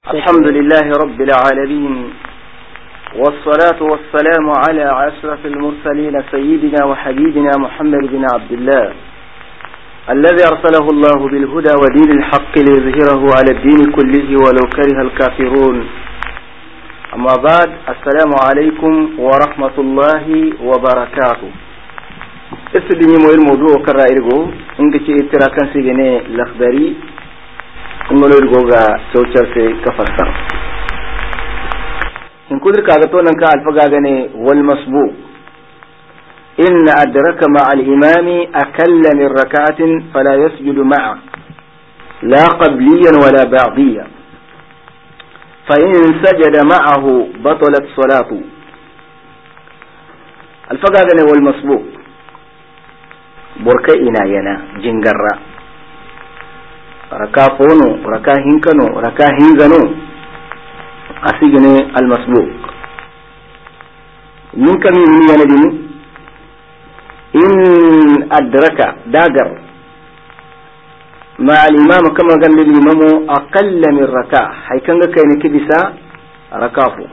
الحمد لله رب العالمين، والصلاة والسلام على أشرف المرسلين سيدنا وحبيبنا محمد بن عبد الله الذي أرسله الله بالهدى ودين الحق ليظهره على الدين كله ولو كره الكافرون. أما بعد، السلام عليكم ورحمة الله وبركاته. استدني مويل موضوع كرائرغو انك اتراكا سيجني لخبري ngolorgoga saucarse kafassar in kudur kaga to nan ka alfaga gane wal masbuq in adraka ma al imami akalla min rak'atin fala yasjudu ma'a la qabliyan wala ba'diyan fa in sajada ma'ahu batalat salatu. alfaga gane wal masbuq burka ina yana jingarra raka fono raka hinkano raka hingano asigene almasbuq min kami min yanadini in adraka dagar ma al-imam kama gande limamu aqalla min raka hay kanga kayne kibisa rakafu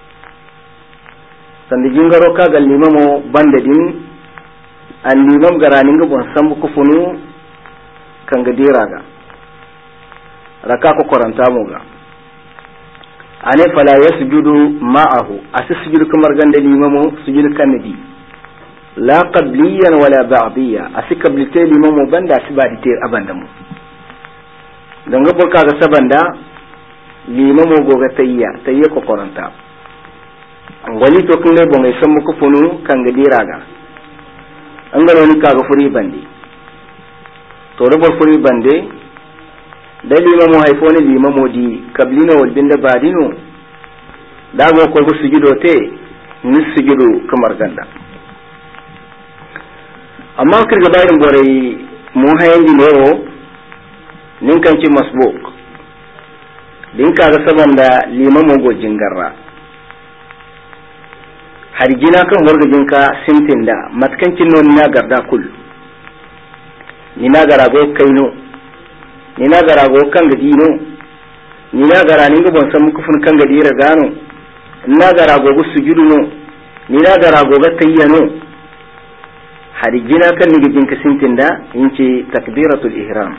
sandi jingaro ka gal limamu bande din al-imam garaninga bon sambu kufunu kanga diraga raka ko koranta muga ane fala yasjudu ma'ahu asisjudu kamar gande limamu sujud kanadi la qabliyan wala ba'diya asikablite limamu banda sibadite abandamu danga burka ga sabanda limamu goga tayya ko koranta wali to kunne bo ngai sammu ko funu kanga diraga angaro ni kaga furi bandi to do furi bande da limamu haifoni limamu di kablino wal binda badino dago ko sujudo te ni sujudo kamar ganda amma kirga bayin gore mu hayan di newo nin kan ci masbuk din kaga saban da limamu go jingarra har gina kan wargajin ka sintin da matkancin non na garda kul ni na garago kaino ni na gara go kan gadi no ni na gara ninga bon san muku fun kan gadi ragano na gara go sujudu no ni na gara go ga tayyano harijina kan ni gidin ka sintinda inci takbiratul ihram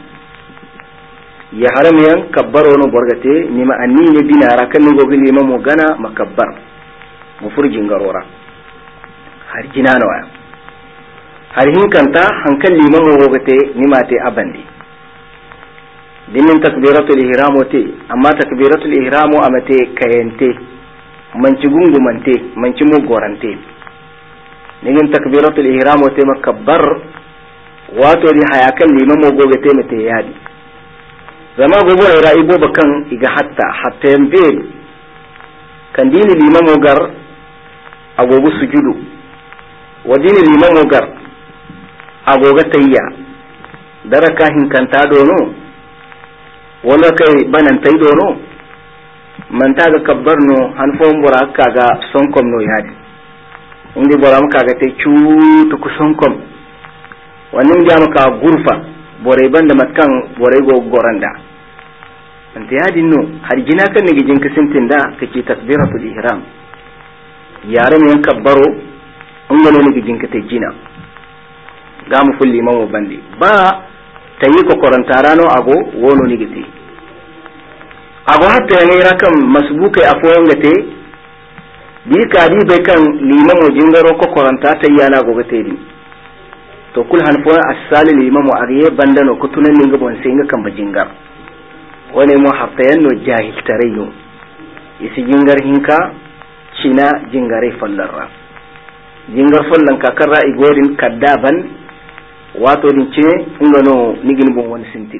ya haram yan kabbaro no borgate ni ma anni ne dinara kan ni go gili ma mo gana makabbar mu furjin garora harijina no harihin kanta hankali ma mo gogate ni ma te abandi dinin takbiratul ihram te amma takbiratul ihram amate kayente manci gungumante manci mugorante nigin takbiratul ihram te makabbar wato di hayakan liman mogoge te mate yadi zama gogo ira ibo bakan iga hatta yambe kan dini liman mogar agogo sujudu wadini liman mogar agoga tayya daraka hinkanta dono wala kai banan tai dono man ta ga kabbar no han fon bora kaga sonkom no yadi indi bora maka ga te cu to ku sonkom wannan ja maka gurfa bore banda matkan bore go goranda anta yadi no har jina kan ne gijin kisintinda kake takbiratul ihram yare men kabbaro ngalo ne gijin ka te jina ga mu fulli mawo bandi ba tayi ko korantarano ago wono ni giti ago hatta ne rakam masbuke afoyon gate bi ka bi be kan limamo jingaro ko koranta tayyana go gate di to kul han fo asali limamo ariye bandano ko tunan ninga bon singa kan bajingar wone mo hatta yanno jahil tarayo isi jingar hinka cina jingare fallarra jingar fallan ka karra igorin kaddaban wato din ce ngano nigin bon wani sintin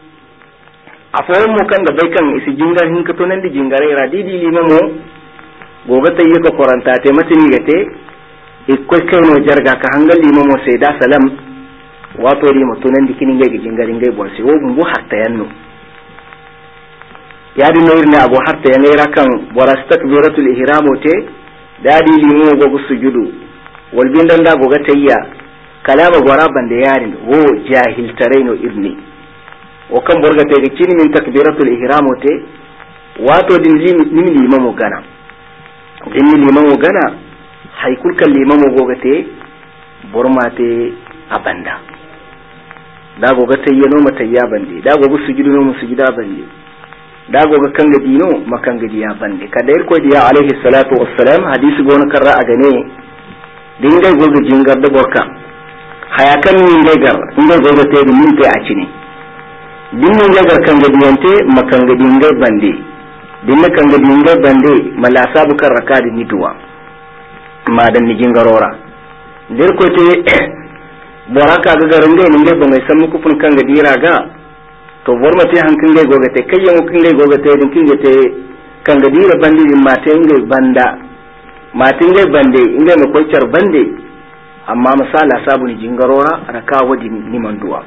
afawon mu kan da bai kan isi jingar hin ka tonan di jingare ra didi limamo goga tayye ko koranta te matini gate ikko kai no jarga ka hangal limamo sai da salam wato di mutunan di kinin ga jingarin ga bon sai wo bu hatta yanno ya di no irne abu hatta yanne ra kan warastakbiratul ihram te dadi limamo gogo sujudu wal bindan da goga tayya kalama gwaraban da yarin wo jahil taraino irni o kan borga te gicini min takbiratul ihram te wato din limamu gana haikul kan limamu gogate burmate abanda da gogate yano mata ya bande da gogo sujudu no musujida bande da gogo kanga dino makanga diya bande kadai ko diya alaihi salatu wassalam hadisi gona karra a gane dingai gogo jingar da borka hayakan min gar ingai gogo te min te a cini dinnin gar kanga diyante makanga dingai bande dinna kanga dingai bande malasa bukar rakadi nituwa madan ni jingarora dir ko te boraka ga garange ni ngai bangai sammu kufun kanga diraga to bormate hankin gai gogate kayyan kin gai gogate din kin gate kanga dira bandi din mate ngai banda mate ngai bande ngai ma koicar bande amma misala sabu ni jingarora raka wadi ni manduwa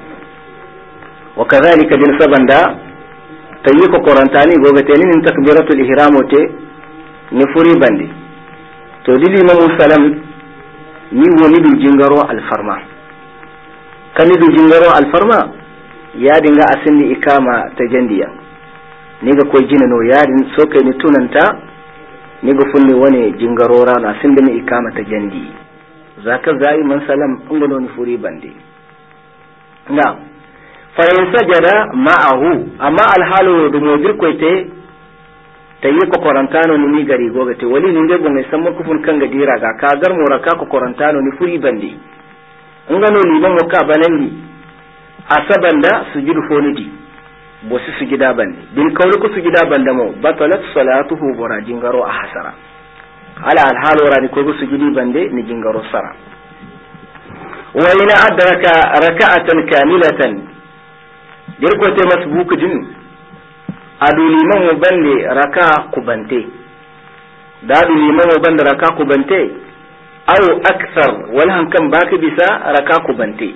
wa kadhalika din sabanda tayi ko korantani gogate ni takbiratul ihram te ni furi bande to dili mamu salam ni woni du jingaro alfarma kan du jingaro alfarma ya dinga asindi ikama ta jandiya ni ga koy jina no yadin so kai ni tunanta ni ga funni wani jingarora na asindi ni ikama ta jandi zaka zai man salam ngono ni furi bande na fa sajada ma'ahu amma alhalu du mojir koyte tayi ko korantano ni gari gogate wali ni ngebo ngai sammo kufun kanga dira ga ka gar moraka ko korantano ni furi bande ngano ni mo ka banandi asabanda sujudu fonidi bosi sujida bande din kawlu ko sujida bande mo batalat salatuhu bora jingaro a hasara ala al hal wara ko sujudi bande ni jingaro sara wa ina adraka raka'atan kamilatan dir ko te masbuku din adu liman mo bande raka kubante da adu liman mo bande raka kubante aw akthar wala hankan baki bisa raka kubante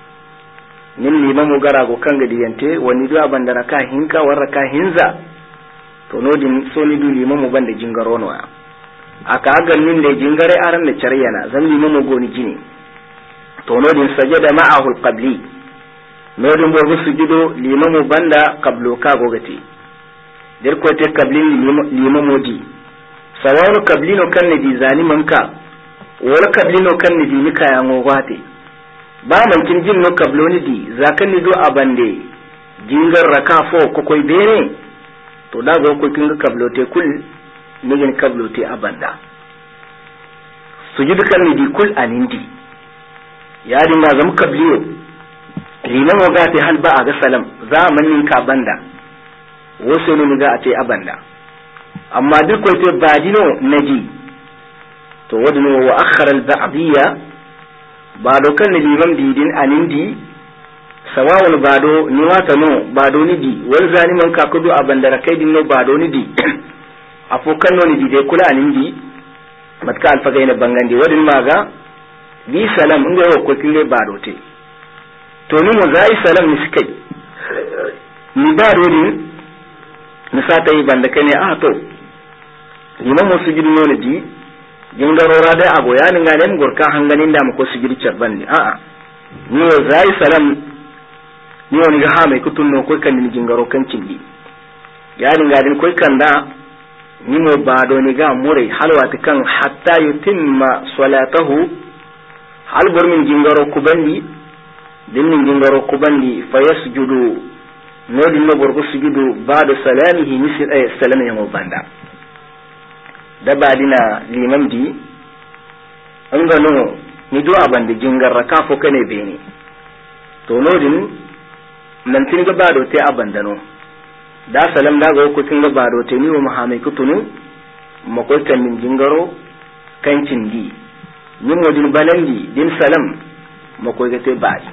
nin limamu gara go kanga diyante wani do abanda raka hinka war raka hinza to nodin so ni du limamu banda jingaro no aka agal nin de jingare aran da chariyana zan limamu go ni jini to nodin sajada ma'ahu alqabli nodin bo sujudo limamu banda qablo ka go gati der ko te qablin limamu di sawaru qablino kan ne di zani manka wala qablino kan ne di nika ya ngogate ba man kin jin no kablo ni di zakan ni do abande jingar raka fo ko koy bere to da go ko kin kablo te kul ni gen kablo te abanda sujudu kan ni di kul anindi ya dinga zam kabliyo liman waga te hal ba aga salam za man nin ka banda wasu ne ga a te abanda amma duk ko te badino naji to wadno wa akhara al ba'diyya bado kan liman didin anindi sawawul bado ni wata no bado ni di wal zani man ka kudu abandara kai din no bado ni di afokan no ni di de kula anindi matka alfagai na bangandi wadin maga bi salam inga ko kille bado te to ni mo zai salam ni sikai ni bado din ni sata yi banda kane to liman mo sujudu no ni di jingarora dai ago ya ninga den gorka hanganin da mu ko sigiri charbandi ni yo zai salam ni woni ga ha mai kutunno ko kan ni jingaro kan cindi ya ninga den ko kanda ni mo bado ni ga mure halwati kan hatta yutimma salatahu hal bor min jingaro kubandi din min jingaro kubandi fayasjudu no din no borgo sujudu ba'da salamihi misl salama ya mo banda da badina liman di an gano ni do abande jingar raka fo kane beni to nodin nan tin ga bado te abandano da salam da go ko tin ga bado te ni wa mahamai kutunu makoitan min jingaro kancin di ni modin balandi din salam makoi ga te badi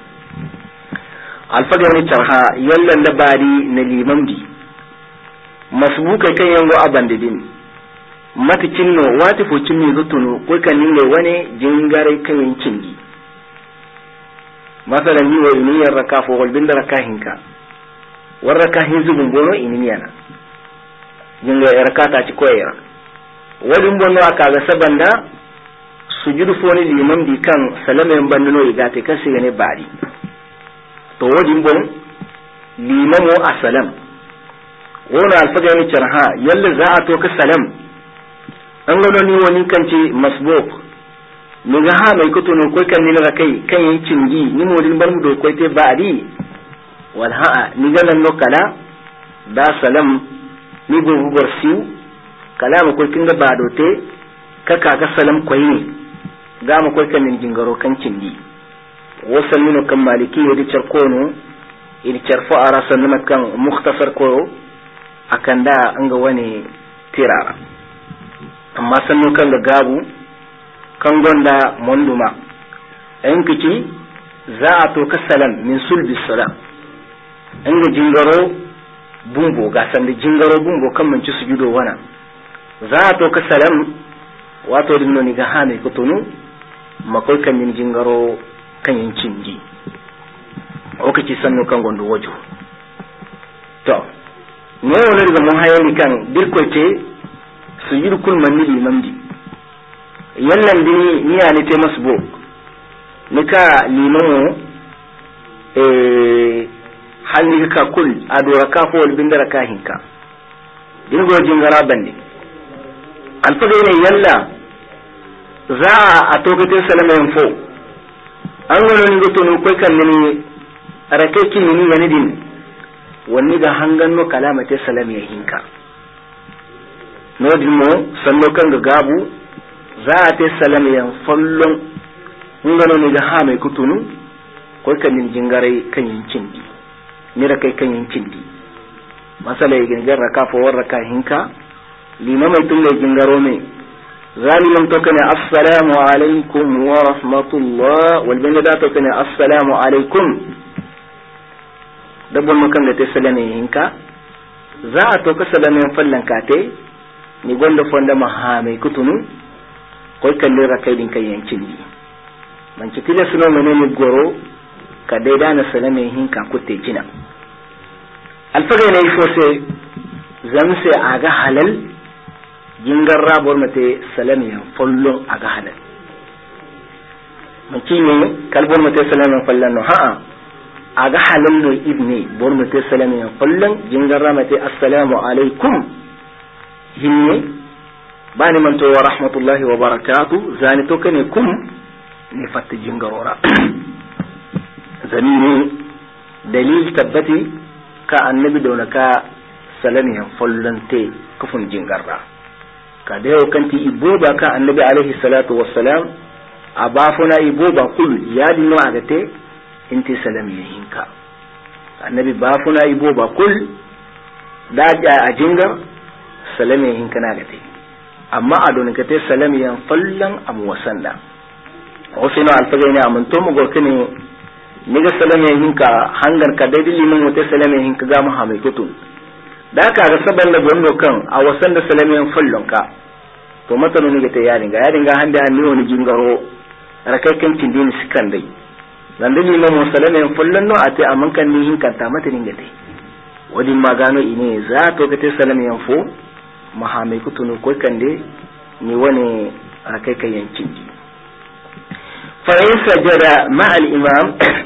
alfaga ni tarha yallan da badi na liman di masbuka kan yango abande din mati cinno wati fo cinni zutunu ko kan ninge wane jingare kan cingi masalan ni wa ni yaraka fo gol binda raka hinka waraka hinzu bumbono iniyana jinga yaraka ta ci koyera wadin bonno aka ga sabanda sujudu fo ni liman di kan salama en bandano igate kasi ne bari to wadin bon limamo asalam wona alfaga ni charha yalla za a to ka salam an gano ni woni kanci masbuq ni ga ha mai kuto no koy kan ni na kai kan yin cingi ni modin bar mu do koy te ba'di wal ha'a ni ga nan no kala da salam ni go gorsiu kala mu koy kinga bado te kaka ga salam koy ni ga mu koy kan nin jingaro kan cingi wasal mino kan maliki yadi charkono in charfo arasan na kan mukhtasar ko akanda anga wani tirara amma sannu kan da gabu kan gonda monduma en kici za a to kasalam min sulbi salam anga jingaro bumbo ga sanda jingaro bumbo kan man ci sujudo wana za a to kasalam wato dinno ni ga hame ko tunu makoy kan min jingaro kan yin cinji o kaci sannu kan gondo wajo to ne wani daga mun hayani kan dirkoce su yi rukun manni limam di yannan dini niya ne te masu bo nika limamu halli ka kul a dora ka fo wal bindara ka hinka din gojin gara bande alfaga ne yalla za a tokate salama fo an gano ni goto no koy kan ni arake kin ni yani din wani ga hangan no kalama te salam ya hinka no dimo sanno kan ga gabu za a te salam ya fallon ngano ni ga ha mai kutunu ko kan nin jingare kan yin cindi ni da kai kan yin cindi masala ya gingar raka fo war raka hinka limamai tulle jingaro me zaliman to kana assalamu alaikum wa rahmatullah wal banda to kana assalamu alaikum dabban makan da ta salame hinka za a to ka salame fallan kate ni gonda fonda mahamai kutunu koy kalle rakai din kai yancin di man ci tile suno mene ni goro ka dai dana salame hinka kutte jina alfaga ne fose zamse aga halal jingar rabor mate salame follon aga halal man ci ne kalbor mate salame fallan no ha'a aga halal no ibni bor mate salame fallan jingar ramate assalamu alaikum hinne bani man to wa rahmatullahi wa barakatuh zani to kane kum ni fatta jingarora zamini dalil tabbati ka annabi dona ka salami follante kufun jingarra ka da yau kanti iboba ka annabi alaihi salatu wassalam abafuna iboba kul ya dinno agate inti salami hinka annabi bafuna iboba kul da a jingar salami hinka na gate amma a don ka te salami yan fallan am wasanda o sino alfaga ne amanto mu gorkene ni ga salami hinka hangar ka dai limin wata salami hinka ga mu ha mai kutun da ka ga saban da gondo kan a wasan da salamiyan fallon ka to matano ne ta yaringa hande an ni woni jingaro rakai kan tindin sikan dai dan dali mo salamiyan fallon no ate amman kan ni hin kan ta mata ninga dai wadi magano ine za to ga ta salamiyan fo mahamai kutunu ko kan dai ni wani rakai kan yancin ji fa in sajada ma al imam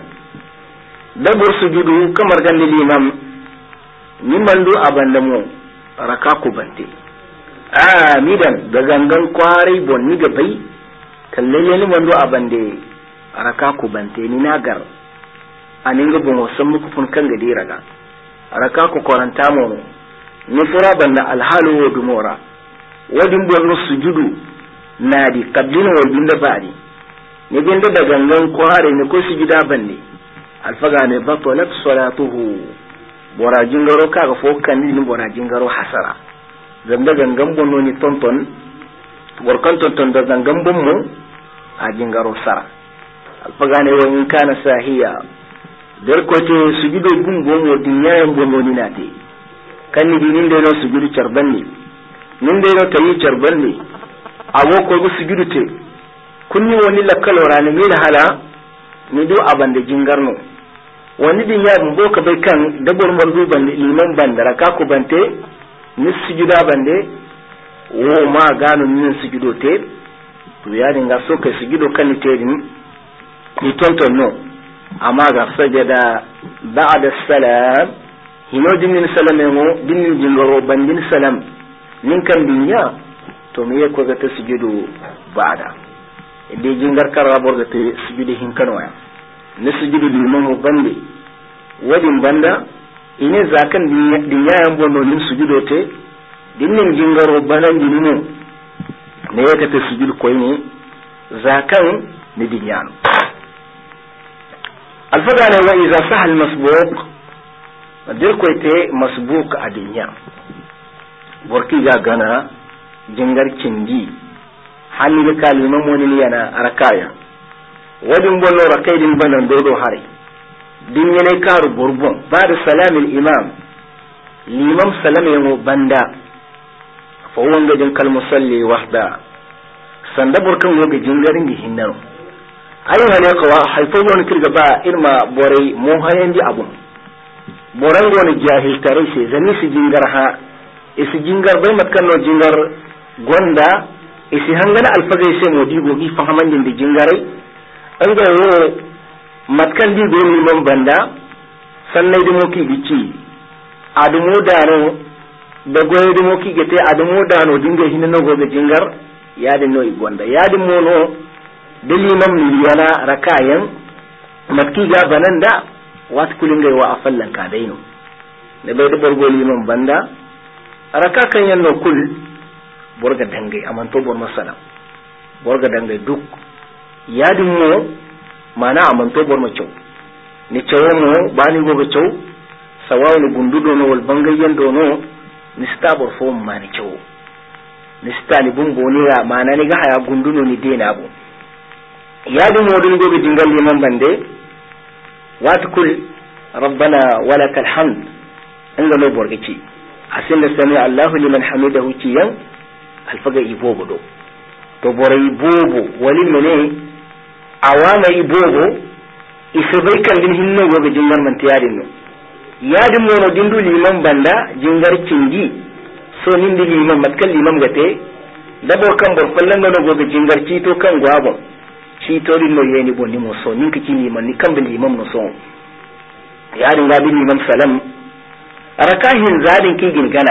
dabur sujudu kamar gandi limam ni mandu abanda mu raka ku bante amidan da gangan kwarai bon ni ga bai kallalle ni mandu abande raka ku bante ni nagar anin ga bon wasan muku fun kan gadi raga raka ku koranta mu ni fura banda alhalu wa dumora wadin bon sujudu nadi qablina wa binda bari ni binda da gangan kwarai ni ko sujuda bande alfaga ne batalat salatuhu bora jingaro kaga fo kandi ni bora jingaro hasara zamda gangan bonno ni tonton bor kan tonton da gangan bonmo a jingaro sara alfagane wa in kana sahiya der ko te sujudo gumbo mo dinyayen bonno ni nate kan ni dinin de no sujudu charbanni nin de no tayi charbanni awo ko go sujudu te kunni woni lakalora ne mi hala ni do abande jingarno wani din ya bumbo ka bai kan dabor marzu ban liman bandara ka ku bante ni sujuda bande wo ma ganu ni sujudo te to ya dinga so ka sujudo kan te din ni tonton no amma ga sajada ba'da salam hino dinnin salamemo dinnin jingaro bandin salam nin kan dinya to me ko ga ta sujudu ba'da inde jingar karra borga te sujudu hinkano ya ne sujudu limamu bande wadin banda ine zakan dinya yan bono nin sujudo te dinnin jingaro banan dinino ne ka ta sujudu koyne zakan ni dinyano alfadana wa iza sahal masbuq dir koyte masbuq adinya borki ga gana jingar cindi hanni da kalima moni yana arakaya wadin bonno rakai din banan dodo hari din yana karu burbon ba'da salam al imam limam salama yango banda fa wanga jin kal musalli wahda sanda burkan yoga jingarin gi hinnano ayu hane ko haifo woni kirga ba irma borai mo hayandi abun boran goni jahil tare se zanni si jingar ha isi jingar bai matkan no jingar gonda isi hangana alfagai sai modi gogi fahamandin da jingarai an ga yo matkan di goni man banda sannai da moki bici adumo dano da goye da moki gete adumo dano dinga hinna no goga jingar yadin no gonda yadin mono dalimam miliyana rakayan matki ga bananda wat kulinga wa afallan ka daino da bai da borgo liman banda raka kan yanno kul borga dangai amanto bor masala borga dangai duk yadin mo mana amanto bor ma cew ni cew mo bani goga cew sawaw ni gundudo no wal bangayen do no ni stabor fo mani cew ni stani bumbo ni ya mana ni ga haya gunduno ni dena bo yadin mo dun goga jingal liman bande wat kul rabbana walakal hamd inda no borga ci asin da sami Allahu liman hamidahu ciyan alfaga ibobo do to bore ibobo walil mene awama ibobo isibai kan din hinno goga jingar man tiyadin no yadin mo no dindu liman banda jingar cingi so nin di liman matkal liman gate dabo kan bor fallan no goga jingar ci to kan gwabo ci to din no yeni bonni mo so nin kiki liman ni kan bil liman no so yadin ga bil liman salam rakahin zadin ki gingana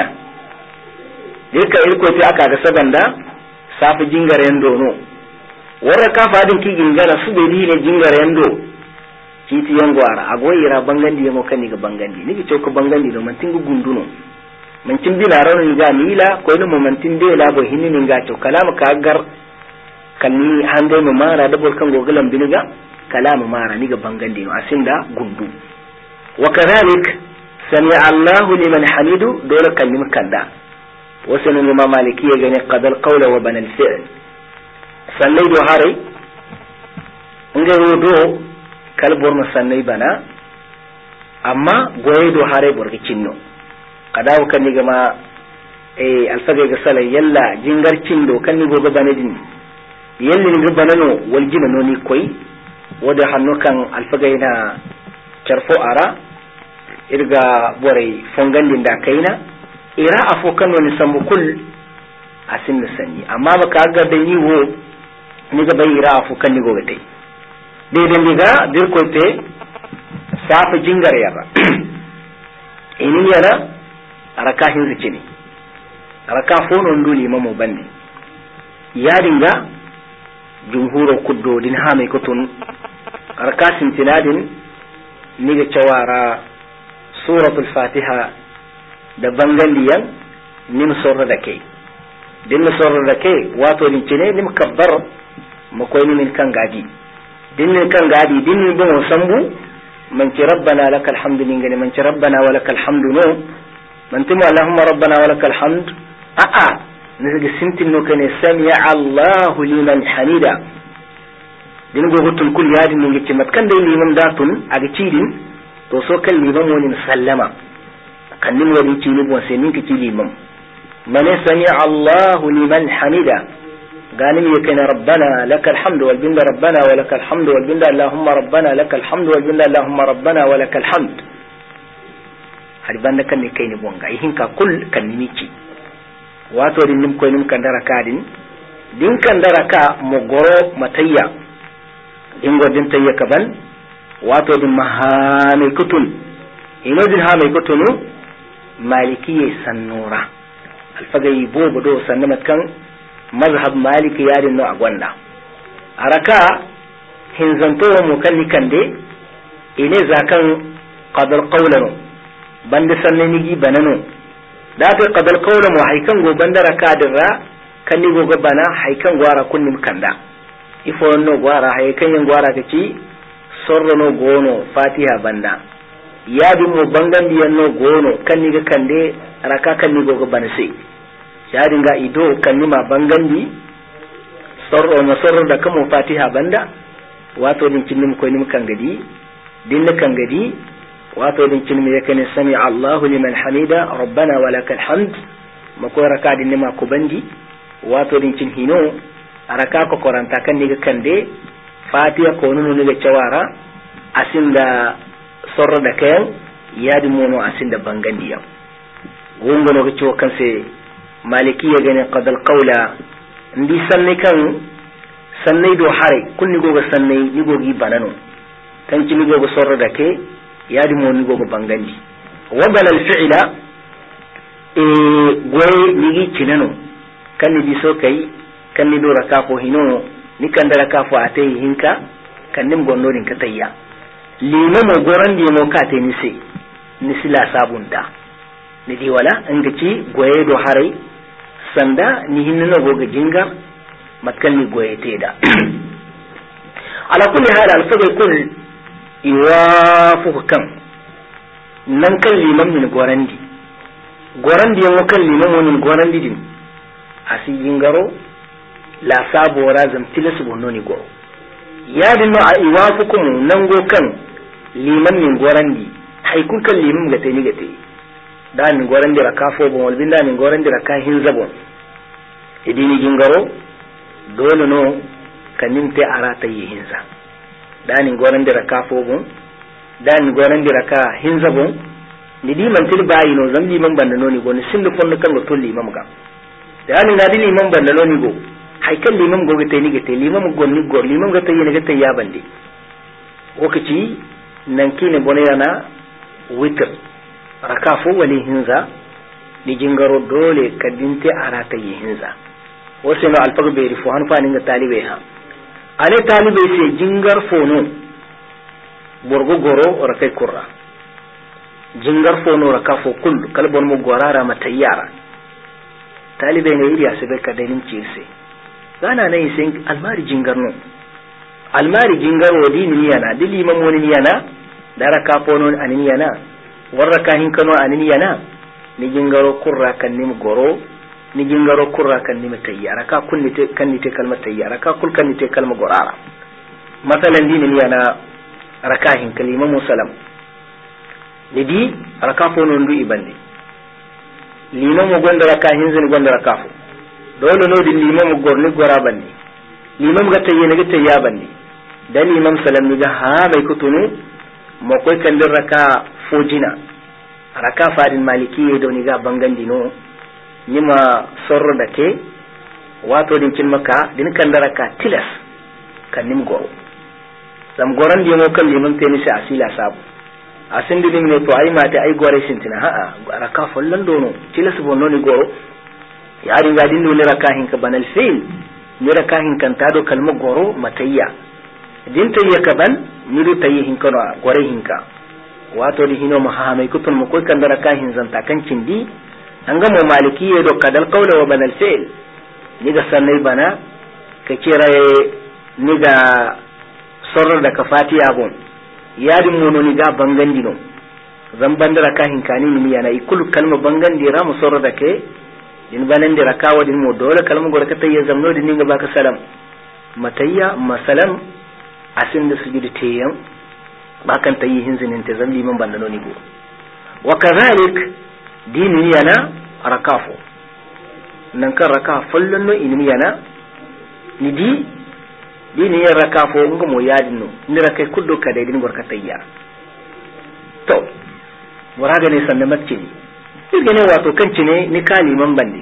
dika irko ti aka ga sabanda safi jingaren dono wara ka fadin ki gingana su be ne jingaren do kiti yangwara agoyira bangandi yamo kani ga bangandi nigi coko bangandi do man tingu gunduno man timbi la rawni ga mila ko no man timbe la bo hinni ga to kalama ka gar kanni hande mo mara da bol kan gogalam biniga kalama mara ni ga bangandi no asinda gundu wa kadhalik سمع الله لمن حمده دولة كلمة كندا وسن الإمام مالكي يعني قد القول وبنى الفعل سنيد هاري انجرو دو كالبور مسني بنا أما قويدو هاري بورك چنو قداو كان نجما الفقه قصالة يلا جنگر چندو كان نجو بندين يلي نجو بنانو والجنانو نيكوي وده حنو كان الفقه هنا چرفو آرا irga borai fongandin da kaina ira afokan wani sambu kul asin da sanyi amma baka ga da yiwo ni ga bai ira afokan ni gobe tai dai dan diga dir ko te safa jingar yara ini yana araka hin zuci ne araka fono nduli mamo bandi ya dinga jumhuro kuddo din ha mai kutun araka sintinadin ni ga cawara suratul fatiha da bangandiyan nim sorra da kai din sorra da kai wato din cine nim kabbar makoy min kan gadi din kan gadi din bon sambu man ci rabbana lakal hamdu min gani man ci rabbana wa lakal hamdu no man tuma allahumma rabbana wa lakal hamd a nigi sintin no kane sami'a Allahu liman hamida din go hutun kul yadin ngi ci matkan dai liman datun aga cidin to so kan liman wani sallama kan nin wani ci ni bon sai ninka ci liman man sami'a Allahu liman hamida ganin yake na rabbana lakal hamdu wal binda rabbana wa lakal hamdu wal binda allahumma rabbana lakal hamdu wal binda allahumma rabbana wa lakal hamd har banda kan ni kai ni bonga ihin ka kul kan ni ci wato din nim koy nim kan daraka din kan daraka mo goro matayya din godin tayya kaban wato din mahani kutun inodin ha mai kotonu malikiyye sannura alfagayi bobo do sannamat kan mazhab maliki yadin no agwanda araka hinzanto mu kalli kande ine zakan qadal qawlano banda sannani gi banano da ta qadal qawlano haikan go banda raka dirra kanni go bana haikan gwara kunnim kanda ifo no gwara haikan yan gwara kaci sorro no gono fatiha banda yadi mo bangandi yanno gono kanni ga kande raka kanni go bana sai yadi ga ido kanni ma bangandi sorro no sorro da kamo fatiha banda wato din cinnim ko nim kangadi din kangadi wato din cinnim yakane sami Allahu liman hamida rabbana walakal hamd mako raka din ma ko bandi wato din cin hino araka ko koranta kan ni ga kande fatiha ko nunu ni ga cawara asinda sorro da kayan yadi mono asinda bangandi yam gongono ga ciwo kanse maliki ya gane qadal qawla ndi sanne kan sannai do hare kunni goga sannai ni gogi banano kan ci ni goga sorro da ke yadi mo ni goga bangandi wa balal fi'la goy ni gi cinano kan ni biso kai kan ni do raka ko hino ni kan da raka fo atay hinka kan nim gonno din ka tayya limo mo goran di mo ka te ni se ni sila sabunta ni di wala ngaci goye do hare sanda ni hinno goga jinga matkan ni goye teda ala kulli hal al fadl kull iwafu kan nan kan liman min gorandi yan kan liman min gorandi din asi jingaro la sabora zam tilas bononi go ya dinno a iwafu kum nan go kan liman min gorandi hay kun kan liman gate ni gate da min gorandi rakafo bon wal binda min gorandi rakahin zabon idini jingaro dole no kanin te arata yi hinza dani goran dira ka fogun dani goran dira ka hinza bon ni di man til bayi no zam liman banda no ni go ni sindu fonno kan go tolli imam ga dani ngadi liman banda no ni go hay kan liman go gete ni gete liman go ni go liman gete ni gete ya bandi wokaci nan kine bonayana witr raka fo wali hinza ni jingaro dole kadinte arata yi hinza wasu no alfaga bai rifo hannu fanin ga talibai ha ale talibai sai jingar fono borgo goro rakai kurra jingar fono rakafo kullu kalbon mu gorara matayyara talibai ne iriya sai ka dalin cirse gana ne sai almari jingar no almari jingar wadi ni yana dili mamoni ni yana da rakafo no anini yana warraka hin kano anini yana ni jingaro kurra kan nim goro ni jingaro kurra kan ni matayyara ka kunni te kan ni te kalma tayyara ka kul kan ni te kalma gorara masalan dini ni yana rakahin kalima musallam ni di rakafo non du ibande lima mo gonda rakahin zin gonda rakafo dole no di lima mo gorni gora bandi lima mo gatta yene gatta ya bandi dan imam salam ni ga ha bai kutunu mo koy kan dir raka fojina raka fadin maliki do ni ga bangandi no nima sorro da ke wato din kin maka din kan da raka tilas kan nim goro zam goran di mo kan liman te ni sai asila sabu asin din ne to ai mata ai gore sintina ha raka follan dono tilas bonno ni goro yari ga din ne raka hin ka banal fil ni raka hin kan ta do kalma goro matayya din tayya ka ban ni do tayyi hin kana gore hin ka wato di hino mahamai kutun mu koy kan da raka hin zanta kan cindi an ga mu maliki ya do kadal qawla wa banal fi'l ni ga sanai bana ka kira ni ga sorro da ka fatiya bon yadin mono ni ga bangandi no zan bandara ka hinkani ni yana ikul kalma bangandi ra mu sorro da ke din banan da rakawa din mo dole kalma gor ka tayya zamno din ni ga baka salam matayya masalam asin da sujudi tayyan bakan tayyi hinzinin te zan liman bandano ni go wa kadhalik dini yana rakafo nan kan raka fallon no inimi yana ni di dini ya rakafo ngo mo yadin no ni rakai kuddo ka dai din gorka tayya to waraga ne sanda macce ni irgene wato kanci ne ni kaliman bande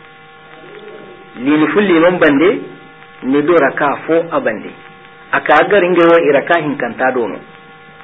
ni fulli man bande ni do rakafo abande aka garin gawo iraka hin kanta dono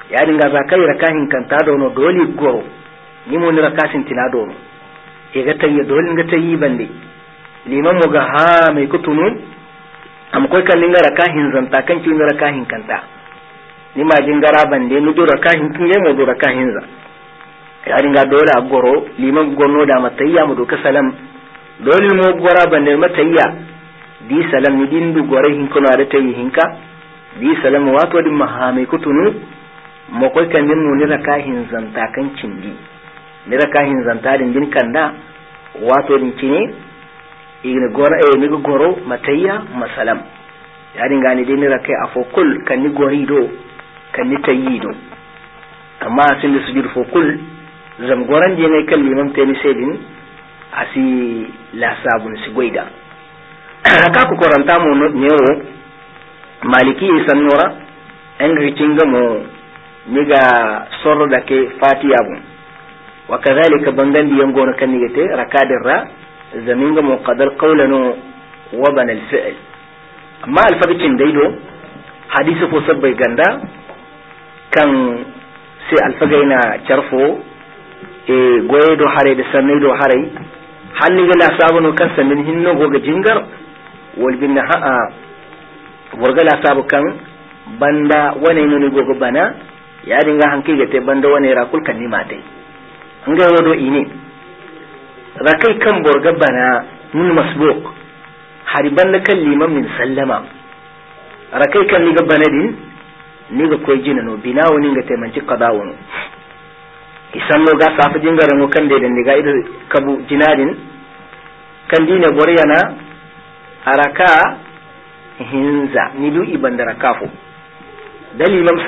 ya dinga zakai rakahin kanta dono dole goro ni mo ni rakasin tina dono e ga tayi dole ga tayi bande liman mu ga ha mai kutunu am koy kan dinga rakahin zanta kan ci rakahin kanta ni ma jingara bande ni do rakahin kin mo do rakahin za ya dinga dole a goro liman gonno da matayya mu do ka salam dole mo gora bande matayya di salam ni dindu gore hin kono da tayi hinka di salam wato din ma mai kutunu mo koy kan din mu ni rakahin zanta kan cindi ni rakahin zanta din kanda wato din cine igna gora ni goro matayya masalam ya dinga ni dai ni rakai afokul kan ni gorido kan ni tayido amma sun da sujud fokul zam goran je ne kan liman tani sedin asi la sabun si goida haka ku koranta mu newo maliki sanora en ricinga mo niga sorro da ke fatiya bu wa kadhalika bangandi yango na kan nigete rakadir ra zaminga mu qadar qawlanu wa bana al-fi'l amma al-fadkin daido hadisi ko sabbai ganda kan sai alfagaina charfo goye do hare da sanai do hare hanni gala sabunu kan sanin hinno goga jingar wal binna ha wargala sabu kan banda wane nuni goga bana ya dinga hanki ga te banda wane rakul kan ni matai an ga wado ini rakai kan borga bana mun masbuq hari banda kan liman min sallama rakai kan ni ga bana din ni ga koy jinano binawo ni ga te manci qadawun isanno ga safa jingara mo kan de ndiga ido kabu jinadin kan dine boryana araka hinza ni du ibandara kafo dalimam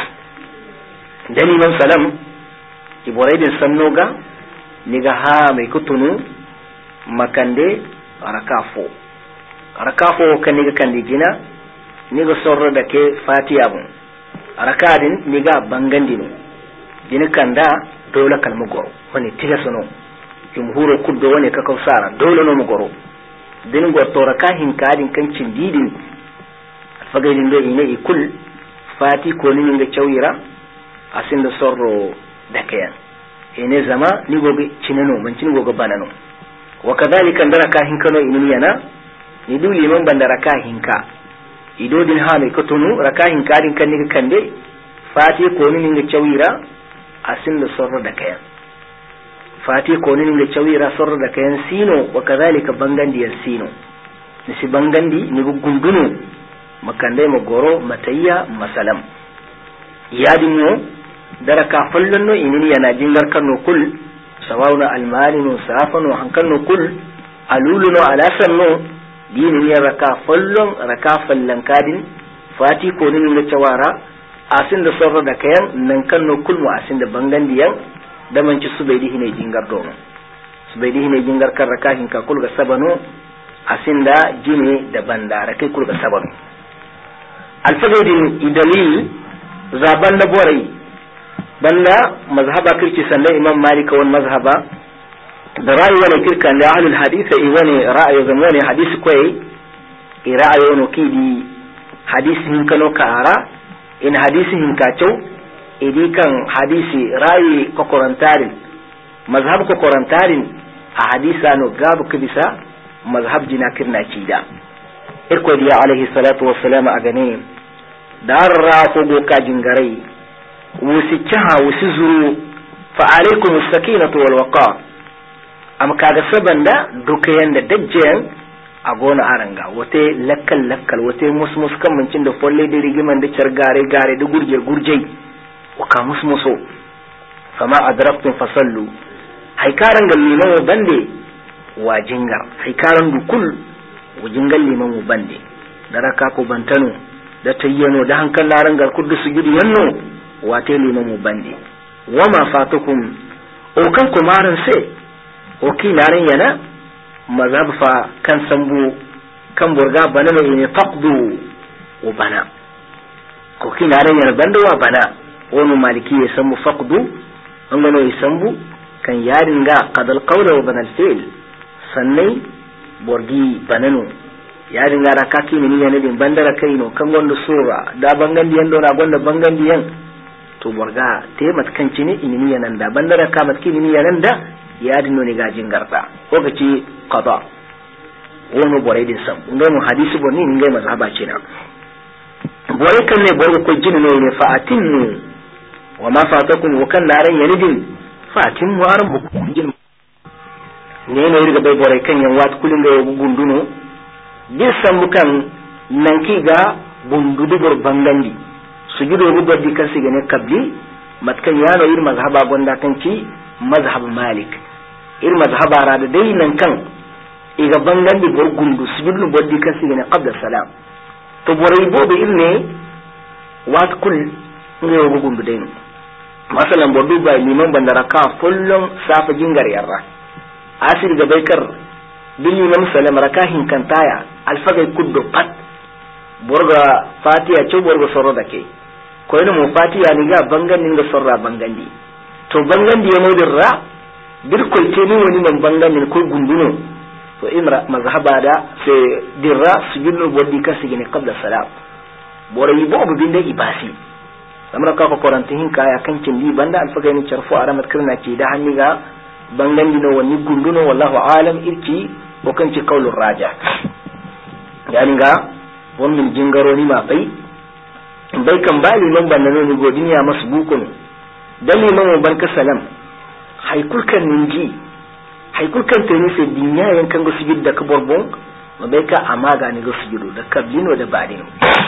salam iboraydin sanno ga niga ha mai kutunu makande arakafo kan niga kandi jina niga sorro da ke fatiya bun arakadin niga bangandino jini kanda dole kalmu goro wani tilasano jumhuro kuddo wani ka kausara dole no mu goro din gorto rakahin kadin kancin didin fagaidin do ine ikul fati ko ni nga chawira asinda sorro da kayan ene zama ni gobe cinano man cin gobe banano wa kadhalika ndara kahin kano inin yana ni du liman bandara kahin ka idodin ha mai kotunu rakahin kadin kan ni kande fati ko ni nga chawira asin da sorro da kayan fati ko ni da chawira sorro da kayan sino wa kadhalika bangandi yan sino nisi bangandi ni gundunu makande mo goro matayya masalam yadin mo daraka fallon no inini yana jingar kanu kul sawawna almalinu safanu hankanu kul aluluno alasan no dinin ya raka fallan kadin fati ko ni da chawara asin da sorro da kayan nan kan no kulmu asin da bangandiyan da manci su bai dihine jingar dono su bai dihine jingar kan rakahin ka kulga sabano asin da jine da bandara kai kulga sabano alfagaidin idalil zaban da borai banda mazhaba kirki sannan imam malika wani mazhaba da ra'ayi wani kirkan da ahlul hadith wani ra'ayi zamani hadisi koyi ra'ayi wani kidi hadisi hinkano ka'ara in hadisi hinkacau idi kan hadisi rayi kokorantarin mazhab kokorantarin a hadisa no gabu kibisa mazhab jinakir na cida irko diya alaihi salatu wassalam a gane darra ko goka jingarai wusi caha wusi zuru fa alaikum as-sakinatu wal waqar am kaga sabanda duka yanda dajjen a gona aranga wate lakkal wate musmus kan mancin da folle da rigiman da car gare da gurjai wa ka musmuso fama adraktum fasallu haikaran ga liman bande wa jingar haikaran dukul wa jingal liman bande da raka ko bantano da tayyano da hankan laran ga kuddu sujudi yanno wate liman bande wama fatukum o kan kumaran sai o kinaran yana mazhab fa kan sambu kan burga bana no ne faqdu wa bana ko kina ran yana banda wa bana wani maliki ya sambu faqdu an gano ya sambu kan yarin ga qadal qawla wa bana al-fi'l sannai borgi banano yarin ga rakaki ni yana din bandara kaino kan gondo sura da bangandi yan do na gonda bangandi yan to borga te matkanci ne inini yanan da bandara ka matki inini yanan da ya dinno ne gajin garda ko kace qada wono borai din sam ngai mu hadisi bonni ngai mazhaba ce na borai kan ne borgo ko jini ne fa atinnu wa ma fatakum wa kan naran yanidin fa atinnu aran bu jin ne ne riga bai borai kan yan wat kulin ga gunduno bin sam bukan nan ki ga gundudu bor bangandi sujudo rubo di kan sigane kabli matkan yano ir mazhaba gonda kan ci mazhab malik ir mazhaba ra da dai nan kan iga bangandi bor gundu sujudu boddi kan sigane qabla salam to borai bobe irne wat kul ngeyo go gundu dai masalan bodu ba liman bandara ka follon safa jingar yarra asir ga baykar billi man salam rakahin kan taya alfagai kuddo pat borga fatiya ce borga sorro dake ko ina mu fatiya ni ga bangandin ga sorra bangandi to bangandi ya modirra dirkol ce ni woni man bangandin ko gunduno to imra mazhaba da sai dirra sujudul boddi ka sigine qabla salat bora yi bo binde ibasi samra ka ko korantin kaya kan cindi banda alfaga ni charfu aramat kirna ce da hanni ga bangandi no woni gunduno wallahu alam irki ko kan ci qaulur raja yani ga wannan jingaro ni ma bai kan bali nan banno ni godiniya masbukun dali man ban ka salam haikul kan ninji haikul kan tani sai dinya yankan ga sujud da kaborbon ma bai ka amaga ni ga sujudu da kablino da badino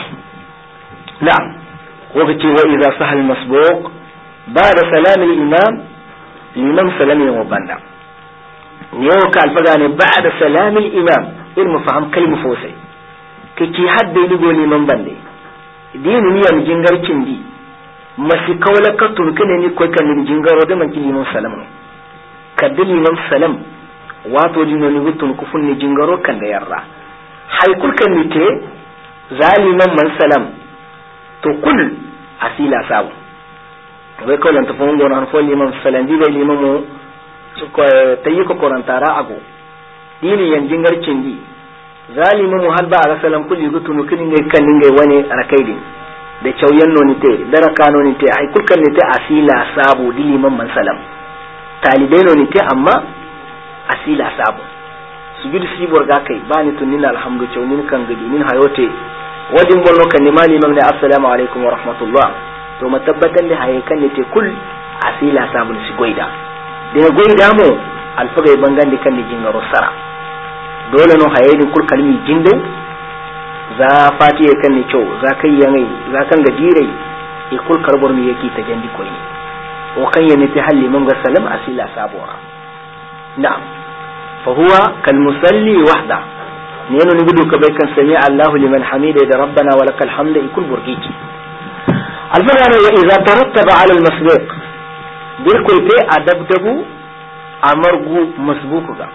na'am ko kace wa idza sahal masbuq ba'da salam al-imam liman salami wa banda yau ka alfaga ne ba'da salam al-imam ilmu faham kalmu fosai kake hadda ni goli man bande dinu ni am jingarcin di masi kawla ka turkane ni ko kan ni jingaro da man liman salam kaddi liman salam wato dinu ni gutun ku funni jingaro kan da yarra hay kul kan ni te zaliman man salam to kul asila sabu wai kawlan ta fongo na fo liman salam di bai liman mo ko tayi ko korantara ago dini yan jingarcin di zalimu mu halba ala salam kulli gutunu kini ngai kan ngai wani rakaidin da chawyan noni te daraka noni te ai kulkan ne te asila sabu diliman man salam talibai noni te amma asila sabu sujud sibor ga kai bani tunina alhamdu chawmin kan gadi min hayote wajin bolno kan ni mali mamne assalamu alaikum wa rahmatullah to matabbatan da haye kan ne te kul asila sabu si goida de goida mo alfagai bangandi kan ni jingaro sara dole no hayedin kul kalmi jinde za fatiye kan ni kyau za kai yanai za kan ga dirai e kul karbor mi yake ta jandi koyi o kan yana ta halli mun ga salam asila sabuwa na'am fa huwa kal musalli wahda ne no ni gudu ka bai kan sami Allahu liman hamida da rabbana wa lakal hamdu ikul burgiki alfana wa idza tarattaba ala al masbuq bil kulti adabdabu amargu masbuku ga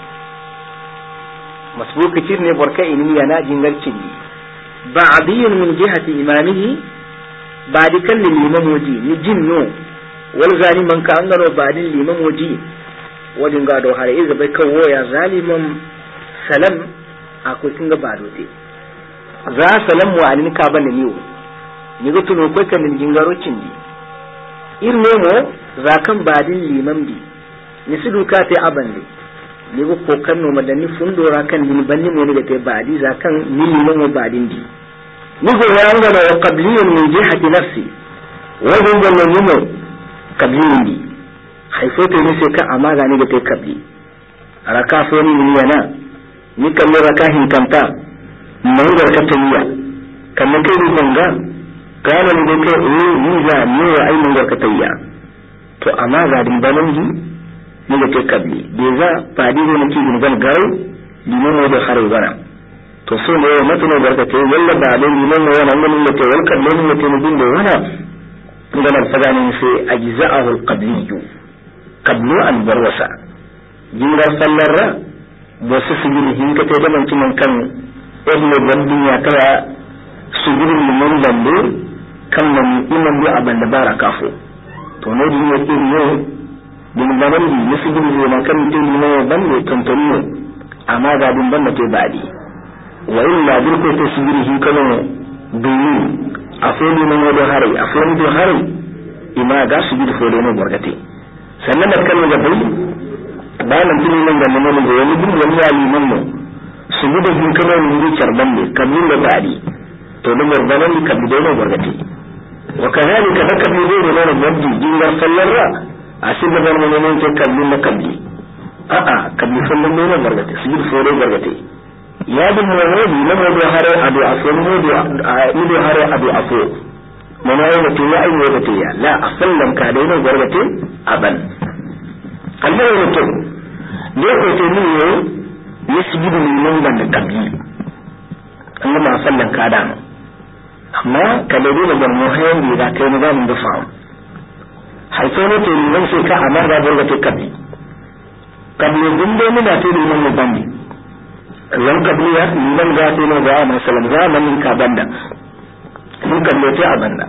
مسبوق كتير نبرك إني أنا جنجر تشدي بعدي من جهة إمامه بعد كل الإمام وجي نجنو والغالي من كان له بعد الإمام وجي وجنجادو هذا إذا بيكوا يا ظالم سلام أكو سنجا بعدوتي ذا سلام وعلن كابن نيو نيجو تنوكو كان نجنجارو تشدي إرنمو ذا كم بعد الإمام دي نسلو كاتي أبندي ni go ko kan no madani fundora kan ni banni mo ni te baadi za kan ni mo baadin di ni go yanga no qabliyun min jihati nafsi wa go no mo qabliyun di hayfoto ni se ka amaga ni te qabli araka so ni yana ni kan raka hin kanta mai da ka tawiya kan ne kai gonga kana ni ko ni za ni ai mun ga ka tawiya to amaga din banangi ni ke kabli deja padi ne ki ni ban gawo limon da khare bana to so ne mutum ne barka te walla ba da limon ne wannan ne ke wal kallon ne ke bin da wana ngana fagani sai ajza'ahu al-qabli qablu al-barwasa jingar sallarra bo su sigiri hin ka te da man kin kan ibnu bandin ya kala sigiri limon bande kan man imam bi abanda barakafo to ne din ya ne din banan di musigin ne man kan tin ne ban ne tantaniyo amma ga din ban te badi wa illa bil ko tasbirihi kano biyu afoni man wada hari afoni do hari ima ga su bi fo no borgate sannan da kan ga bai ba nan tuni nan ga nan da wani bin wani ya liman mu su bi da bin kamar ni charban ne kabin da bari to da borganan ni kabin da no borgate wa kadhalika nakabin da no bordi dingar sallarra asib da nan ne ke kabin da kabin kabin sallan ne no borgate su bi fo no borgate ya bin wani na mu da hare adu aso mu da hare adu aso mana yana to ya ayi wata ya la asallam ka da yana gargate aban Allah ya to da ko to ni ne yasjudu liman ban da kabi Allah ma sallan ka da amma ka da dole da muhayyim da kai ne zamu da fa'am har sai ne to liman sai ka amma da gargate kabi kabi din da ni na to liman ne bandi lan kabiya liman ga to ne ga masallam zamanin ka banda mun kalle ta abanda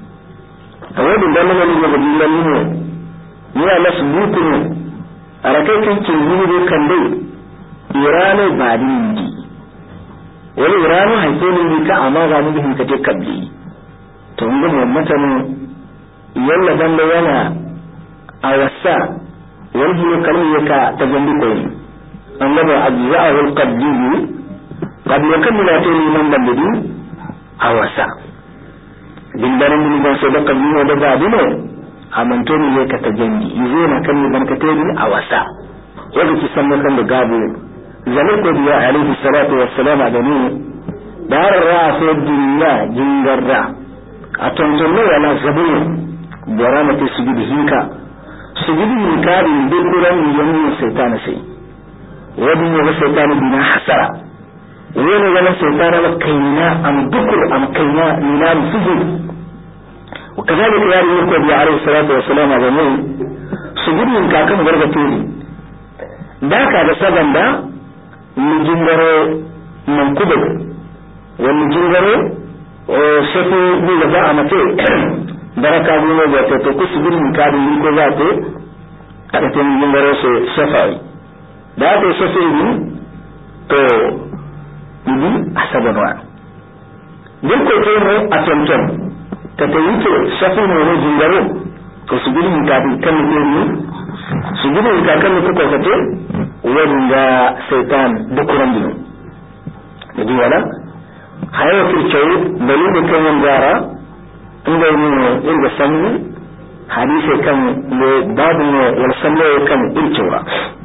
awai da nan ne ga bilan ne ni ala subutu ne arakai kan kin yi ne kan dai irane badindi wani irane haife ne ka amma ga mu hin ka te kabli to mun ga matan yalla dan da yana awasa wani ne kalmi ka ta gandi ko annaba ajza'u al-qabli qabla kamila ta liman bandidi awasa dindarin mun ban so da kabino da badino amanto ne ka ta jangi yizo na kan ban ka tayi a wasa wanda ki san kan da gabo zaman ko biya alaihi salatu wassalam a gani dar rafa dinna jingarra aton zonne wala zabun borama te sujudi hinka sujudi hinka din de kuran yamin shaytan sai wani ne shaytan bina hasara wani wala shaytan kaina am dukur am kaina nilam sujud وكذلك يا النبي عليه الصلاه والسلام عليه سجود من كاكن غرغتي داكا da saban da mijingaro mankudo wani jingaro shafi ne da amate baraka ne da to ku sujud min kadin ko za ta kada ta jingaro sai shafai da ta shafi ne to ibi asabanwa din ko to a tantan ta wuce shafin wani jingaro ko su gudun kafin kan ne su gudun kakan ne kuka kace wanda shaitan dukuran dinu da jiwala hayo kirkau dalilin kan yan gara inda ne inda sanu hadisi kan ne babu ne wal sanu kan irkewa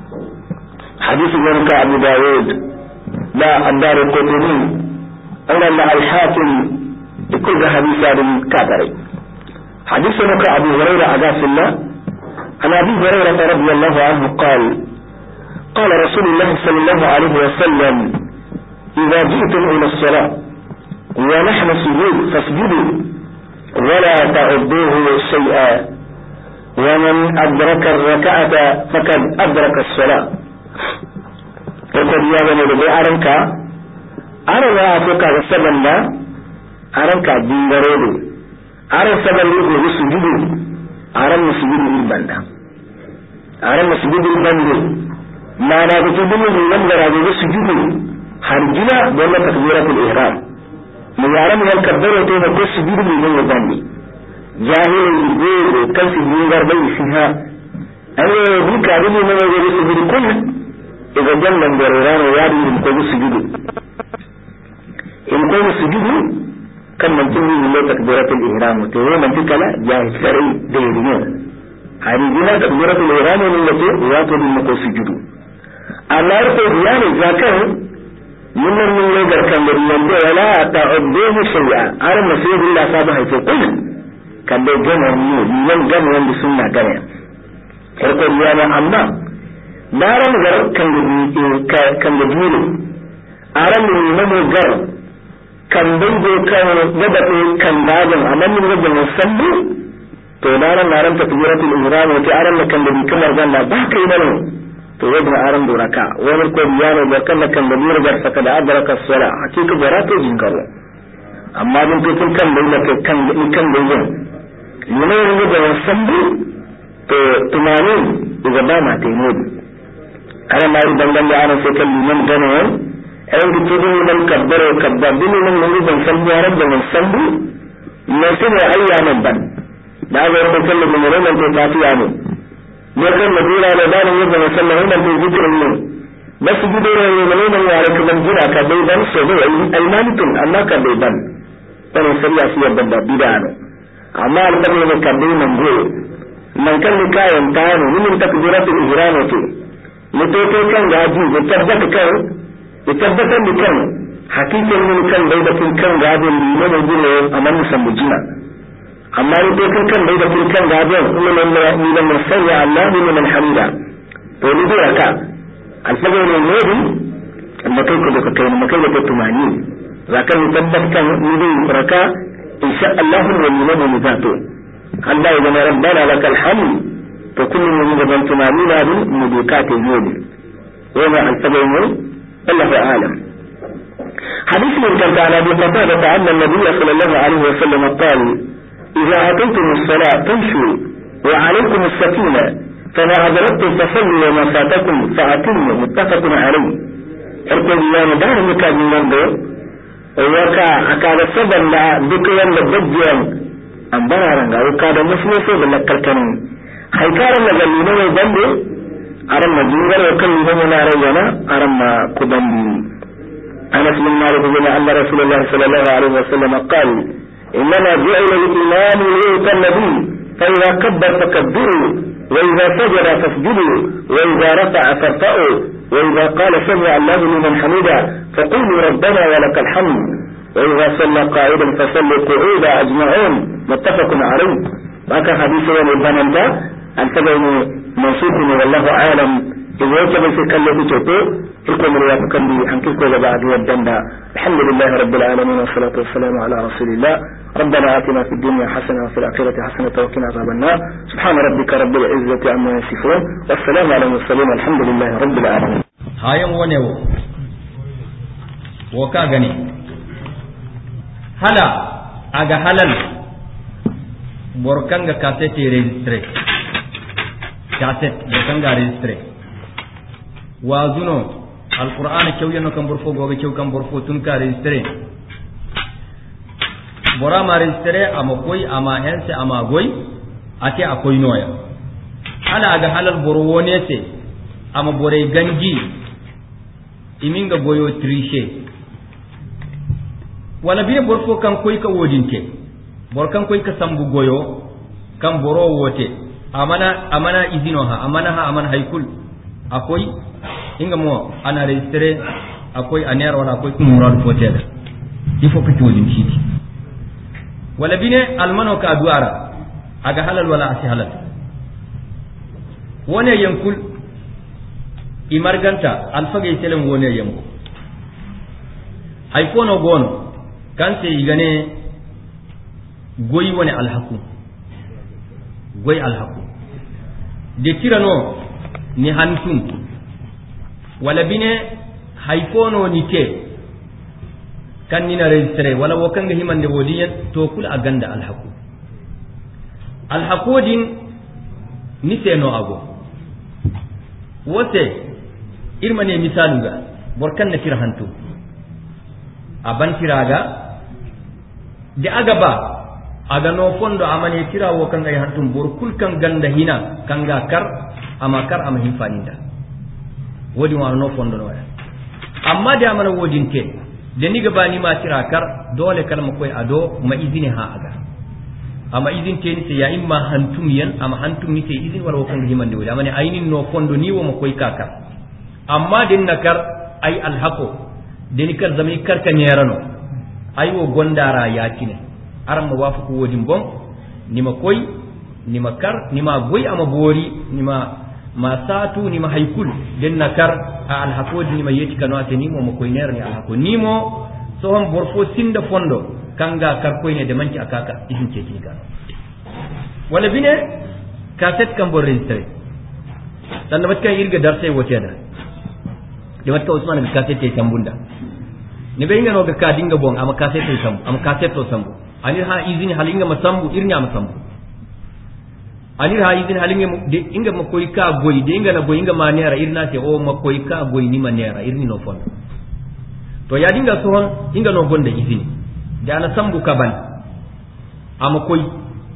hadisi ne ka Abu Dawud da ad-Darqutni anna al-Hakim بكل حديث كابري حديثنا كأبي هريرة عزاف الله عن أبي هريرة رضي الله عنه قال قال رسول الله صلى الله عليه وسلم إذا جئتم إلى الصلاة ونحن سجود فاسجدوا ولا تعدوه شيئا ومن أدرك الركعة فقد أدرك الصلاة يقول يا بني لبي أرنك أنا لا أفكر السبب aran ka dingaro do aran saban do go sujudu aran sujudu ibanda aran sujudu ibanda mana ko tudu ni nan gara go sujudu har gina dole takbiratul ihram mu yaran wal kabbaro to go sujudu ni ne bandi jahilin go kan su dingar bai siha ayo bi ka du ne go sujudu kun idan jannan gororano ya din ko sujudu in ko sujudu kan man tuni ne takbiratul ihram to man tikala jahil sari da yiriyo hari gina takbiratul ihram ne ne wato din ko sujudu Allah ko yani zakan mun ne garkan da yanda wala ta'udduhu shay'a ar masjidillah sabaha to kun kan da gama ne nan gama wanda sunna gama farko yana amma daran gar kan da dole aran ne mu gar kan dango kan gaba kan dagan anan ne ga musalli to naran takbiratul ihram to aran kan da kamar zanna ba kai nan to yadda aran duraka wani ko yana da kan da murgar saka da adraka sala hakika barata jinkaro amma din to kan da kan da yin ne da musalli to tunani daga ba ma tai ne ana mai dangan da aran sai kan liman gane ayan da tudun nan kabbara kabbabin nan ban san yaran da ban san bu ne sai ayyanan ban da ga ko kallo ne nan to fatiha ne ne kan da dira da dan yin da sallallahu nan to zikirin ne bas gidore ne nan ya raka ban jira ka dai ban so dai almalikun Allah ka dai ban dan sallah shi yadda da bid'a amma albabe ne kan dai nan go nan kan ni kayan tano min takbiratul ihram ce mutoto kan gaji ya tabbata da kan hakikan min kan dai da kan gabin ne ne gure amma musan bujina amma ni to kan dai da kan gabin kuma nan ni da musayya Allah min alhamda to ni da ka alfaga ne ne amma kai ko da kai makai da tumani zaka ni tabbata ni dai raka insha Allah wa min zato Allah ya zama rabbana lakal hamd to kullum mun gaban tumani na bi mu doka ta yobe wanda alfaga ne الله أعلم. حديث من كان عن أبي قتادة أن النبي صلى الله عليه وسلم قال إذا أتيتم الصلاة تمشوا وعليكم السكينة فما أدركتم فصلوا وما فاتكم فأتموا متفق عليه. أركض الله دار مكان من دور وكا أكاد السبب لا بكيا لبجيا أمبارا وكاد مسلسل لكالكنين حيكارا لغلينا ويبندو أرم جنجر وكلمه نارينا أرم كبندي. أنس بن مالك بن أن رسول الله صلى الله عليه وسلم قال إنما جعل الإمام ليؤتم به فإذا كبر فكبروا وإذا سجد فاسجدوا وإذا رفع فارفعوا وإذا قال سمع الله لمن حمده فقولوا ربنا ولك الحمد وإذا صلى قاعدا فصلوا قعودا أجمعون متفق عليه. وهكذا حديث يوم البنان الفجر منصوص والله أعلم. إذا وجب في كله توتو الكم رياض كلي أنكيكو بعد والدندا. الحمد لله رب العالمين والصلاة والسلام على رسول الله. ربنا آتنا في الدنيا حسنة وفي الآخرة حسنة وقنا عذاب النار. سبحان ربك رب العزة عما يصفون والسلام على المرسلين الحمد لله رب العالمين. هايم ونيو وكاغني هلا أجا هلل borkanga cassette registré cassette borkanga registré wazuno alquran cewyano kam borfo gobe cew kam borfo tun ka registré bora ma registré ama koy ama hense ama goy ate akoy noya ala aga halal boro wonete ama bore ganji iminga boyo tricher wala biye borfo kan koy ka wodinte borkan koy ka sambu goyo kan boro wote amana izino ha amana haykul akoy inga mo ana registre akoy aner wala akoy murad foteda il faut que tu wodin siti wala bine almano ka duara aga halal wala asi halal wone yankul imarganta alfage selem wone yanko hay kono gono kan se igane goyi wani alhaku goyi alhaku de tirano ni hantum wala bine haifono ni te kan nina registre wala wakanga himande wodiyen to kul aganda alhaku din ni seno ago wote irmane misaluga borkan na tira hantum aban tiraga de agaba aga no fondo amane tirawo kan ay hantum bor kul kan ganda hina kanga kar ama hinfaninda wodi wa no fondo no amma da amana wodinte de ni ga bani ma tira kar dole kalma koy ado ma izini ha aga ama izin te ni ya imma hantum yan ama hantum ni te izin wala kan himande wodi amane aynin no fondo ni wo ma koy kaka amma din nakar ay alhaqo de ni kar zami kar kan yarano ay wo gondara yakine aram ma wafu ko wodin bon nima koy nima kar nima goy ama bori nima ma satu nima haykul den nakar al hakod nima yeti kano ateni mo koy ner ni al hakod nimo so hon borfo sinda fondo kanga kar koy ne de manki akaka idin ce kini wala bine cassette kam bor registré tan bat kan irga darse woteda de wat ka usman ga cassette e tambunda ne be ngano ga ka dinga bon ama cassette e sambu ama cassette to sambu anir ha izini halinga masambu irnya masambu anir ha izini halinga de inga makoy ka goy de inga na goy inga manera irna te o makoy ka goy ni manera irni no fon to ya dinga sohon inga no gonda izini da na sambu kaban ama koy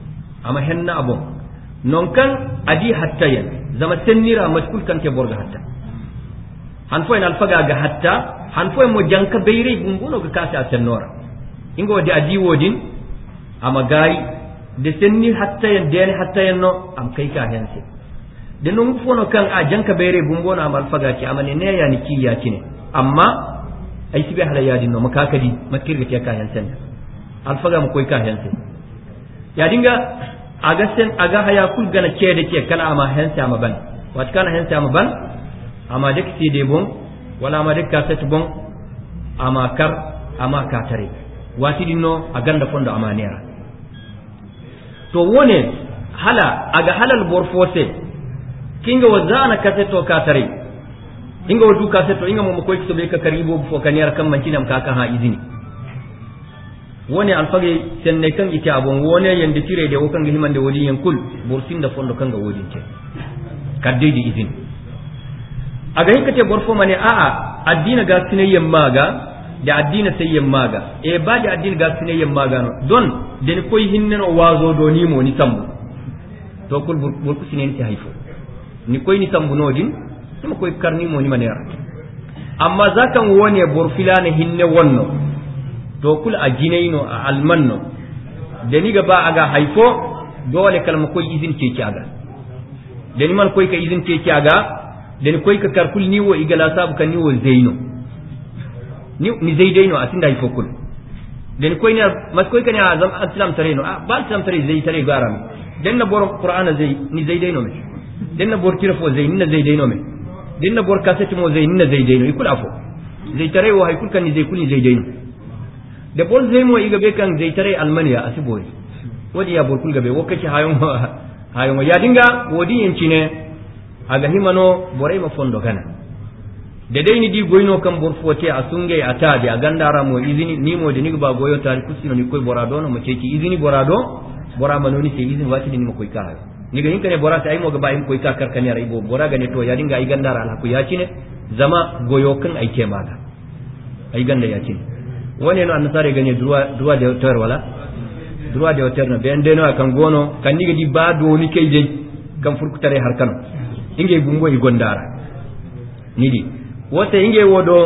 ama henna abon non kan adi hatta yen zama sennira maskul kan ke borga hatta han fo en alfaga ga hatta han fo mo janka beyre gumbuno ga kasi asennora ingo di adi wodin ama gayi de senni hatta yen dene hatta yen no am kai ka hense de non fono kan a janka beyre gumbono am alfaga ci amane ne ya ni kiya kine amma ay sibe hala yadin no makakadi makirga te ka hensen alfaga mo koy ka hense ya dinga aga sen aga haya kul gana cede ke kala ama hense ama ban wat kana hense ama ban ama dek de bon wala ama dek ka set bon ama kar ama ka tare wati dinno aganda fondo ama nera to wone hala aga halal borfose kinga wazana kaseto ka tare inga wadu kaseto inga mo koy so be ka karibo fo kaniyar kan mancinam ka ha izini woni alfage senne kan ite abon wone yende tire de wokan himande wodi yen kul borsinda fondo kanga wodi te kadde di izin aga hikate borfo mane a addina ga sine yemmaga da addina sai yemmaga e ba da addina ga sine yemmaga no don den koy hinneno wazo do ni mo ni sambu to kul burku sine ni haifo ni koy ni sambu nodin kuma koy karni mo ni manera amma zakan wone borfilane hinne wonno to kul a jinaino a almanno da ni gaba aga haifo dole kalma koy izin ce kiaga da ni man koy ka izin ce kiaga da ni koy ka karkul ni wo igala sabu kan ni wo zaino ni zaidaino a tinda haifo kul da ni koy ne mas koy kan ya azam islam tare no ba islam tare zai tare garam dan na bor qur'ana zai ni zaidaino me dan na bor tirafo zai ni zaidaino me dan na bor kasati mo zai ni zaidaino ikul afo zai tare wo haikul kan ni zai kul ni zaidaino da bol zai mo iga be kan zai tare almaniya asiboy wodi ya bol gabe wokaci hayon ya dinga wodi yanci ne aga himano borai ma fondo kana da dai ni di goyno kan bor fote asunge atade agandara mo izini ni mo de ni ba goyo tari kusino ni koy borado no mo ceki izini borado bora manoni se izini wati ni mo koy ka ni ga hinka ne bora sai mo ga ba in koy ka karkani ara ibo bora ga ne to ya dinga ai gandara ala ku ya cine zama goyo kan ai ke maga ai ganda ya cine woni no annasare gane duwa da hotel wala duwa da hotel no ben deno kan gono kan diga di ba do ni kay je kan furkutare har kan inge bumbo i gondara nidi wote inge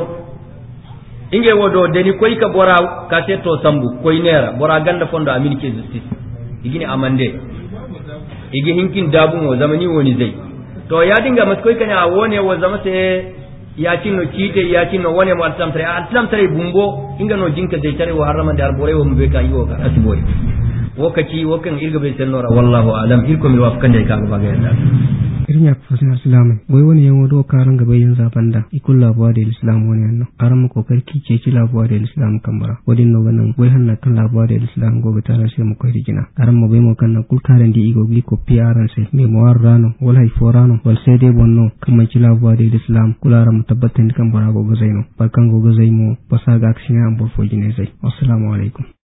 wodo deni koy ka bora ka seto sambu koy nera bora ganda fondo amini ke justice igini amande igi hinkin dabu mo zamani woni zai to ya dinga mas koy kanya wone wo zamate yacinno ciite yacinno wone mo altam tare bumbo inga no jinka zai tare wa harama da arbore wo mbe ka yiwo ka asibori wakati wakan irga bai sannora wallahu alam irko mi wafkan da ka ga ga yanda irin ya fasin islam wai wani yan wado karan gaba yin zaban da ikul labuwa da islam wani yanno aran mu kokar kice ci labuwa da islam kambara wadin no ganan wai hanna kan labuwa da islam gobe tare sai mu kai rigina aran mu bai mu kan na kul karan di igo bi ko piaran sai me mo warrano wal hay forano wal sai dai bonno kuma ci labuwa da islam kularan mu tabbatan kan bara gogo zaino barkan gogo zaimo basaga aksina an bo fojine zai assalamu alaikum